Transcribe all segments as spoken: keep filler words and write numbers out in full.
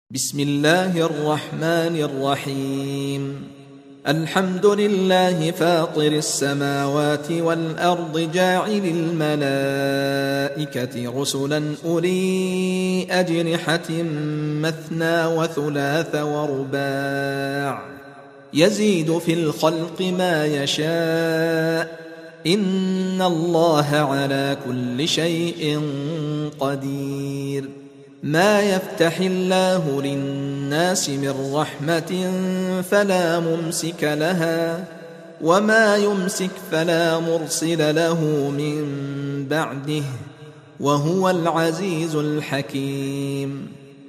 بسم الله الرحمن الرحيم. الحمد لله فاطر السماوات والأرض جاعل الملائكة رسلا أولي أجنحة مثنى وثلاث ورباع يزيد في الخلق ما يشاء إن الله على كل شيء قدير. ما يفتح الله للناس من رحمة فلا ممسك لها وما يمسك فلا مرسل له من بعده وهو العزيز الحكيم.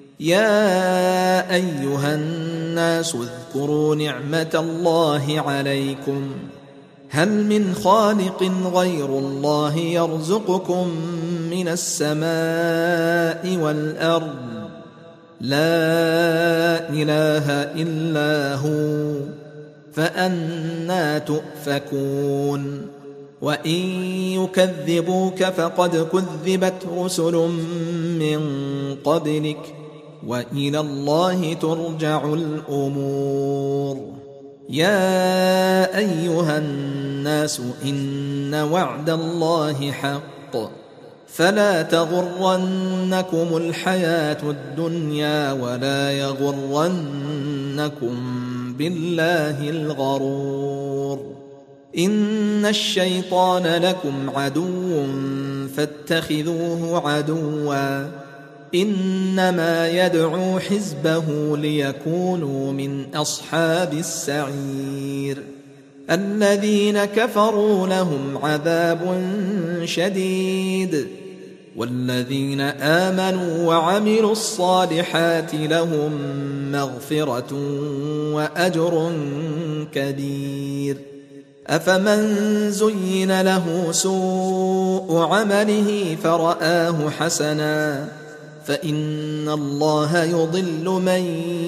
يا أيها الناس اذكروا نعمة الله عليكم هل من خالق غير الله يرزقكم من السماء والأرض لا إله إلا هو فأنى تؤفكون. وإن يكذبوك فقد كذبت رسل من قبلك وإلى الله ترجع الأمور. يا أيها الناس إن وعد الله حق فلا تغرنكم الحياة الدنيا ولا يغرنكم بالله الغرور. إن الشيطان لكم عدو فاتخذوه عدوا إنما يدعو حزبه ليكونوا من أصحاب السعير. الذين كفروا لهم عذاب شديد والذين آمنوا وعملوا الصالحات لهم مغفرة وأجر كبير. أفمن زين له سوء عمله فرآه حسنا فإن الله يضل من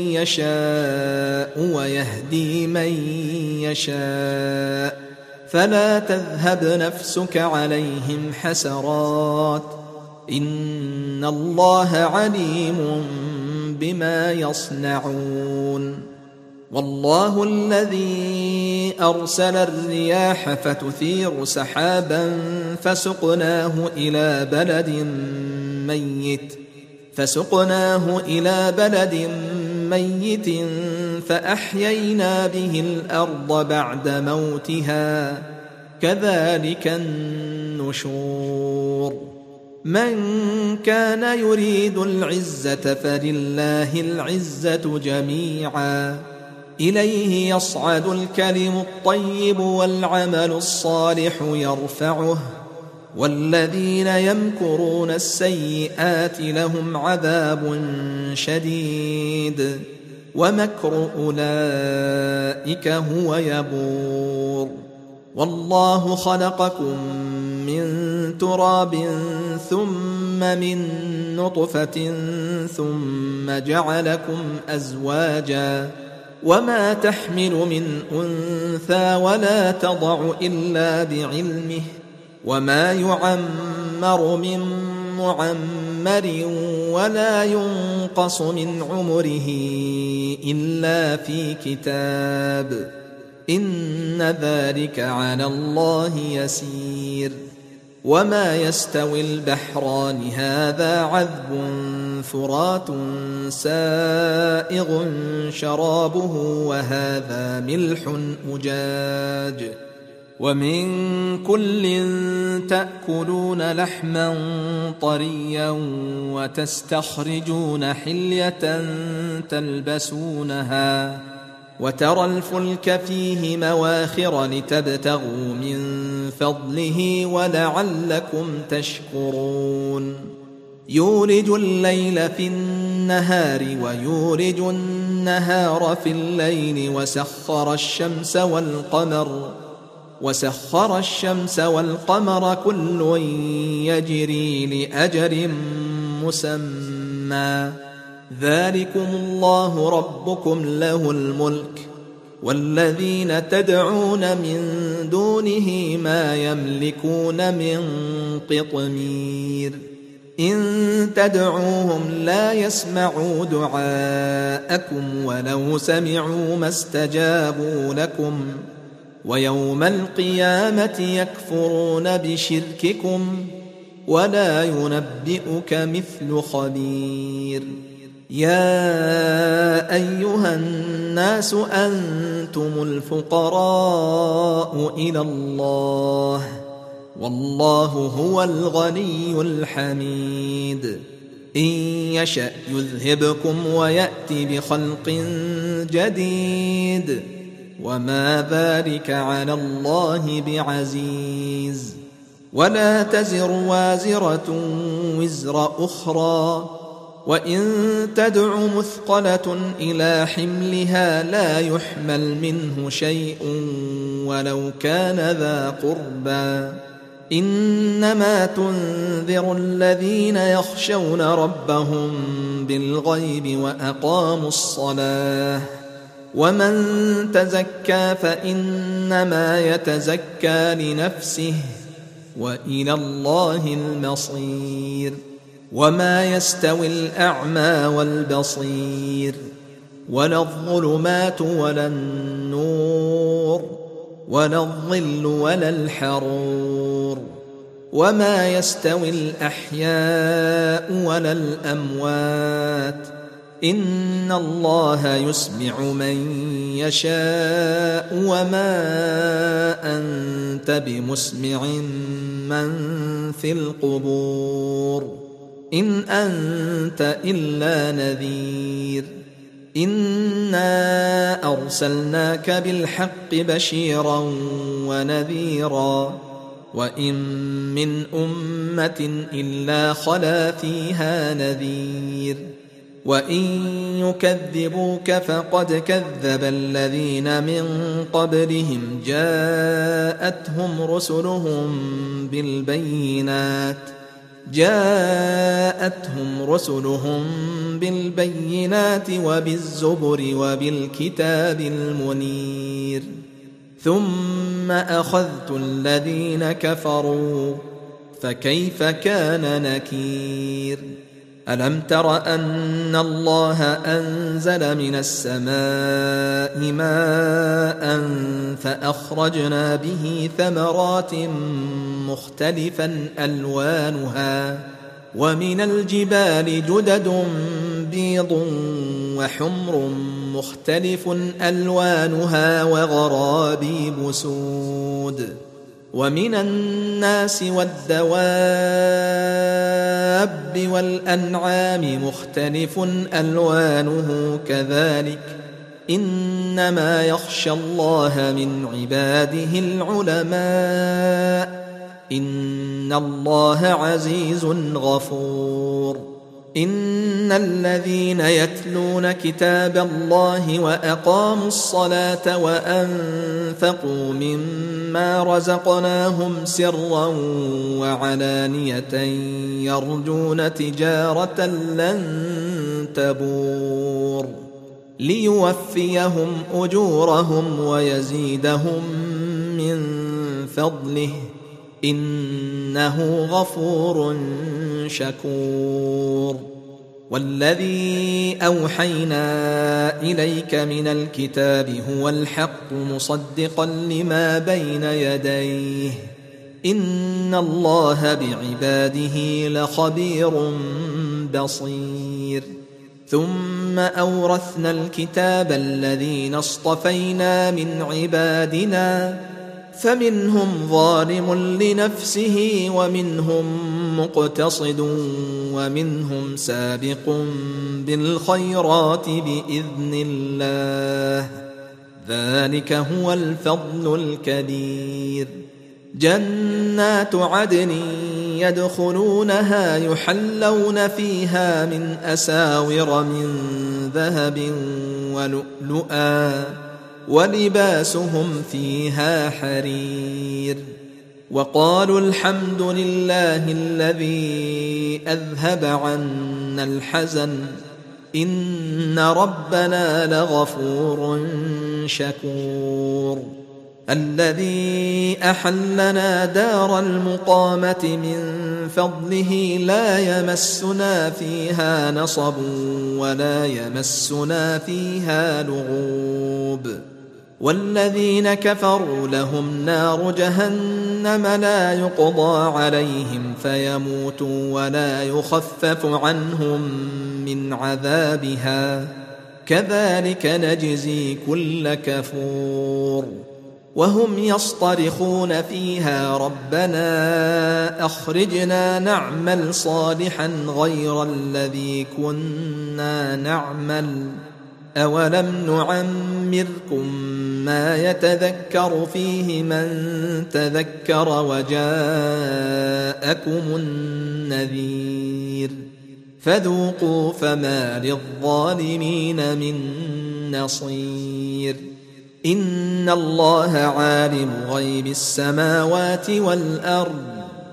يشاء ويهدي من يشاء فلا تذهب نفسك عليهم حسرات إن الله عليم بما يصنعون. والله الذي أرسل الرياح فتثير سحابا فسقناه إلى بلد ميت فسقناه إلى بلد ميت فأحيينا به الأرض بعد موتها كذلك النشور. من كان يريد العزة فلله العزة جميعا إليه يصعد الكلم الطيب والعمل الصالح يرفعه والذين يمكرون السيئات لهم عذاب شديد ومكر أولئك هو يبور. والله خلقكم من تراب ثم من نطفة ثم جعلكم أزواجا وما تحمل من أنثى ولا تضع إلا بعلمه وما يعمر من معمر ولا ينقص من عمره إلا في كتاب إن ذلك على الله يسير. وما يستوي البحران هذا عذب فرات سائغ شرابه وهذا ملح أجاج ومن كل تأكلون لحما طريا وتستخرجون حلية تلبسونها وترى الفلك فيه مواخر لتبتغوا من فضله ولعلكم تشكرون. يولج الليل في النهار ويولج النهار في الليل وسخر الشمس والقمر وسخر الشمس والقمر كل يجري لأجل مسمى ذلكم الله ربكم له الملك والذين تدعون من دونه ما يملكون من قطمير. إن تدعوهم لا يسمعوا دعاءكم ولو سمعوا ما استجابوا لكم ويوم القيامة يكفرون بشرككم ولا ينبئك مثل خبير. يا أيها الناس أنتم الفقراء إلى الله والله هو الغني الحميد. إن يشأ يذهبكم ويأت بخلق جديد وما ذلك على الله بعزيز. ولا تزر وازرة وزر أخرى وإن تدع مثقلة إلى حملها لا يحمل منه شيء ولو كان ذا قربى. إنما تنذر الذين يخشون ربهم بالغيب وأقاموا الصلاة ومن تزكى فإنما يتزكى لنفسه وإلى الله المصير. وما يستوي الأعمى والبصير ولا الظلمات ولا النور ولا الظل ولا الحرور وما يستوي الأحياء ولا الأموات إن الله يسمع من يشاء وما أنت بمسمع من في القبور إن أنت إلا نذير. إنا أرسلناك بالحق بشيرا ونذيرا وإن من أمة إلا خلا فيها نذير وإن يكذبوك فقد كذب الذين من قبلهم جاءتهم رسلهم بالبينات جاءتهم رسلهم بالبينات وبالزبر وبالكتاب المنير ثم أخذت الذين كفروا فكيف كان نكير. ألم تر أن الله أنزل من السماء ماء فأخرجنا به ثمرات مختلفا ألوانها ومن الجبال جدد بيض وحمر مختلف ألوانها وغرابيب سود ومن الناس والدواب والأنعام مختلف ألوانه كذلك إنما يخشى الله من عباده العلماء إن الله عزيز غفور. إن الذين يتلون كتاب الله وأقاموا الصلاة وأنفقوا مما رزقناهم سرا وعلانية يرجون تجارة لن تبور ليوفيهم أجورهم ويزيدهم من فضله إنه غفور شكور. والذي أوحينا إليك من الكتاب هو الحق مصدقا لما بين يديه إن الله بعباده لخبير بصير. ثم أورثنا الكتاب الذين اصطفينا من عبادنا فمنهم ظالم لنفسه ومنهم مقتصد ومنهم سابق بالخيرات بإذن الله ذلك هو الفضل الكبير. جنات عدن يدخلونها يحلون فيها من أساور من ذهب ولؤلؤا ولباسهم فيها حرير. وقالوا الحمد لله الذي أذهب عنا الحزن إن ربنا لغفور شكور. الذي أحلنا دار المقامة من فضله لا يمسنا فيها نصب ولا يمسنا فيها لغوب والذين كفروا لهم نار جهنم لا يقضى عليهم فيموتوا ولا يخفف عنهم من عذابها كذلك نجزي كل كفور وهم يصطرخون فيها ربنا أخرجنا نعمل صالحا غير الذي كنا نعمل أولم نعمركم ما يتذكر فيه من تذكر وجاءكم النذير فذوقوا فما للظالمين من نصير إن الله عالم غيب السماوات والأرض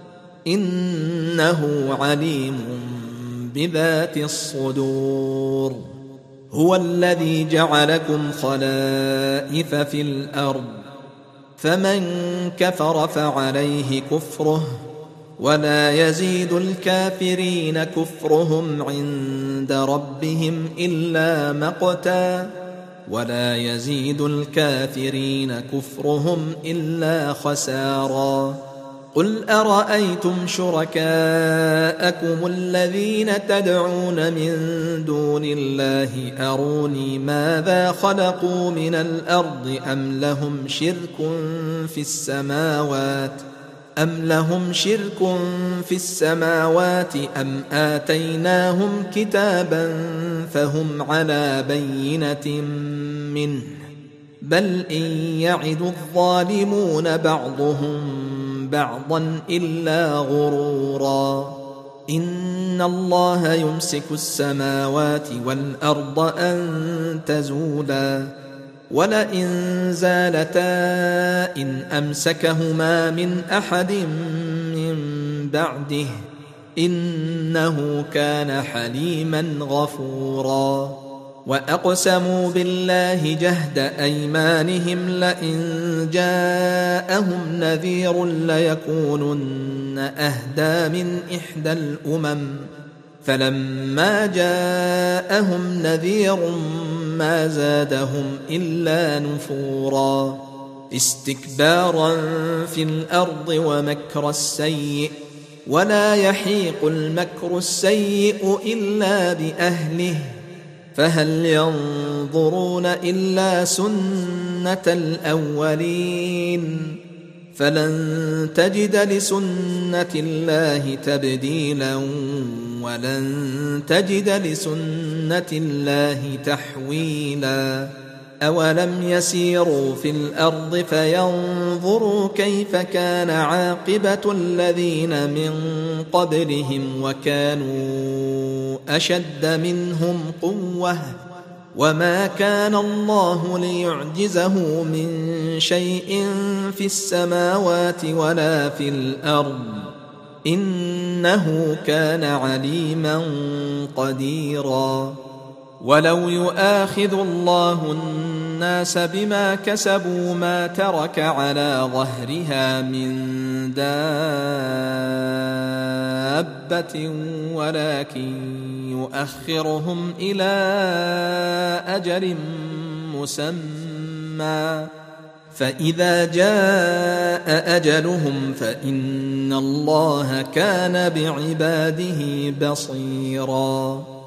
إنه عليم بذات الصدور هو الذي جعلكم خلائف في الأرض فمن كفر فعليه كفره ولا يزيد الكافرين كفرهم عند ربهم إلا مقتا ولا يزيد الكافرين كفرهم إلا خسارا قل أرأيتم شركاءكم الذين تدعون من دون الله أروني ماذا خلقوا من الأرض أم لهم شرك في السماوات أم لهم شرك في السماوات أم آتيناهم كتابا فهم على بينة منه بل إن يعد الظالمون بعضهم بعضا إلا غرورا إن الله يمسك السماوات والأرض أن تزولا ولئن زالتا إن أمسكهما من أحد من بعده إنه كان حليما غفورا وأقسموا بالله جهد أيمانهم لئن جاءهم نذير ليكونن أهدى من إحدى الأمم فلما جاءهم نذير ما زادهم إلا نفورا استكبارا في الأرض ومكر السيء ولا يحيق المكر السيء إلا بأهله فهل ينظرون إلا سنة الأولين فلن تجد لسنة الله تبديلا ولن تجد لسنة الله تحويلا أولم يسيروا في الأرض فينظروا كيف كان عاقبة الذين من قبلهم وكانوا أشد منهم قوة وما كان الله ليعجزه من شيء في السماوات ولا في الأرض إنه كان عليما قديرا ولو يؤاخذ الله الناس بما كسبوا ما ترك على ظهرها من دابة ولكن يؤخرهم إلى أجل مسمى فإذا جاء أجلهم فإن الله كان بعباده بصيرا